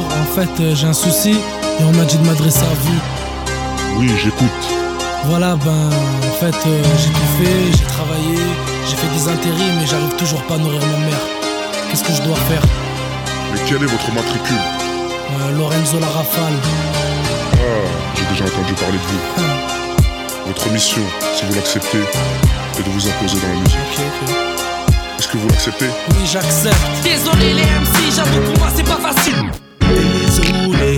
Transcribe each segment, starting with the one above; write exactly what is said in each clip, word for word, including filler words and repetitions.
bonjour, en fait euh, j'ai un souci et on m'a dit de m'adresser à vous. Oui, j'écoute. Voilà, ben en fait euh, j'ai tout fait, j'ai travaillé, j'ai fait des intérims mais j'arrive toujours pas à nourrir ma mère. Qu'est-ce que je dois faire? Mais quel est votre matricule? euh, Lorenzo La Rafale. Ah, j'ai déjà entendu parler de vous. Ah. Votre mission, si vous l'acceptez, est de vous imposer dans la musique. Ok, ok. Est-ce que vous l'acceptez? Oui, j'accepte. Désolé les M C, j'avoue pour moi c'est pas facile. Désolé.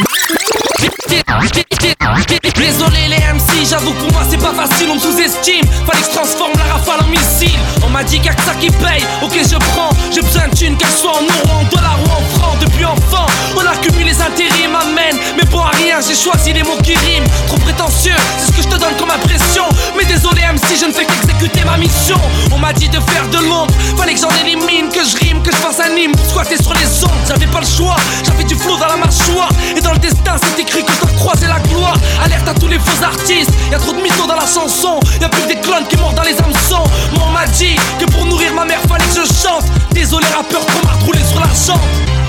Désolé les M C, j'avoue pour moi c'est pas facile, on me sous-estime. Fallait que je transforme la Rafale en missile. On m'a dit qu'il y a que ça qui paye, ok je prends. J'ai besoin de thunes, qu'elles soient en euros, en dollars ou en francs. Depuis enfant, on accumule les intérims, amène. Mais bon à rien, j'ai choisi les mots qui riment. Trop prétentieux, c'est ce que je te donne comme impression. Mais désolé M C, je ne fais qu'exécuter ma mission. On m'a dit de faire de l'ombre, fallait que j'en élimine. Que je rime, que je fasse un hymne pour squatter sur les ondes. J'avais pas le choix, j'avais du flow dans la mâchoire. Et dans le destin c'est écrit que je dois croiser la gloire. Alerte à tous les faux artistes, y'a trop de mythos dans la chanson. Y'a plus que des clones qui mordent dans les hameçons. Moi on m'a dit que pour nourrir ma mère fallait que je chante. Désolé rappeur, trop marre de rouler sur la jante.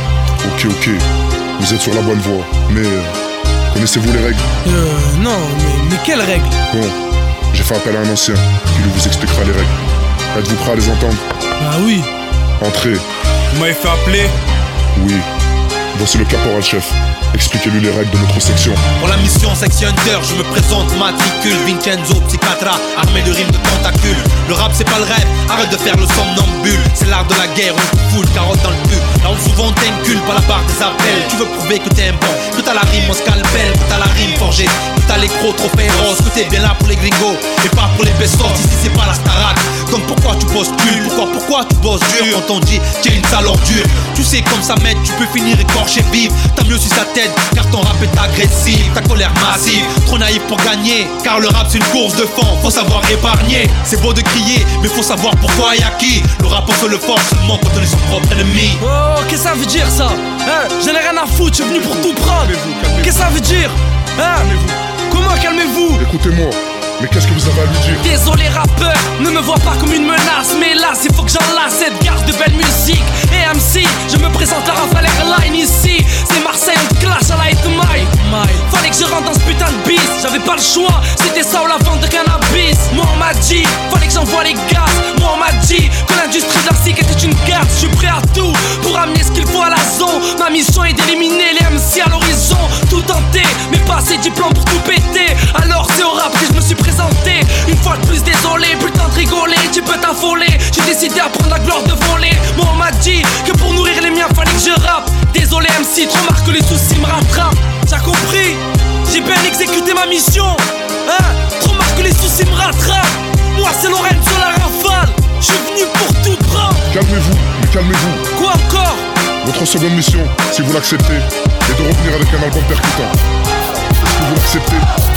Ok, ok, vous êtes sur la bonne voie, mais euh, connaissez-vous les règles? Euh, non, mais, mais quelles règles? Bon, j'ai fait appel à un ancien qui lui vous expliquera les règles. Êtes-vous prêt à les entendre? Bah oui. Entrez. Vous m'avez fait appeler? Oui. Voici le caporal-chef. Expliquez-lui les règles de notre section. Pour la mission section Hunter, je me présente, matricule Vincenzo Psychiatra, armé de rimes de tentacules. Le rap c'est pas le rêve, arrête de faire le somnambule. C'est l'art de la guerre, on te fout le carotte dans le cul. Là où souvent t'incule par la barre des appels. Tu veux prouver que t'es un bon, que t'as la rime au scalpel, que t'as la rime forgée, que t'as l'écro trop féroce, que t'es bien là pour les gringos et pas pour les pesos. Ici c'est pas la Starac, donc pourquoi tu postules? Pourquoi, pourquoi tu bosses dur quand on dit t'es une sale ordure? Tu sais comme ça m'aide, tu peux finir écorché vif. T'as mieux si ça t'aide, car ton rap est agressif, ta colère massive, trop naïf pour gagner, car le rap c'est une course de fond, faut savoir épargner. C'est beau de crier, mais faut savoir pourquoi et à qui. Le rap on se le force seulement quand on est son propre ennemi. Oh, qu'est-ce que ça veut dire ça? Hein? J'en ai rien à foutre, je suis venu pour tout prendre. Calmez-vous, calmez-vous. Qu'est-ce que ça veut dire? Hein? Comment calmez-vous? Écoutez-moi, mais qu'est-ce que vous avez à lui dire? Désolé rappeur, ne me vois pas comme une menace. Mais là, il faut que j'enlace cette garde de belle musique. Et M C, je me présente à Rafale Airline ici. C'est Marseille, on te clash à la eight mile. Fallait que je rentre dans ce putain de bis. J'avais pas le choix, c'était ça ou la vente de cannabis. Moi on m'a dit, fallait que j'envoie les gaz. Moi on m'a dit que l'industrie de la cic était une garde. Je suis prêt à tout pour amener ce qu'il faut à la zone. Ma mission est d'éliminer les M C à l'horizon. Tout tenter, mais pas assez de diplômes pour tout péter. Alors c'est au rap que je me suis présenté. Une fois de plus désolé, plus le temps de rigoler. Tu peux t'affoler, j'ai décidé à prendre la gloire de voler. Moi on m'a dit que pour nourrir les miens fallait que je rappe. Désolé M C, trop marre que les soucis me rattrapent. T'as compris? J'ai bien exécuté ma mission. Hein? Trop marre que les soucis me rattrapent. Moi c'est Lorenzo La Rafale. Je suis venu pour tout prendre. Calmez-vous, mais calmez-vous. Quoi encore? Votre seconde mission, si vous l'acceptez, est de revenir avec un album percutant. Est-ce que vous l'acceptez?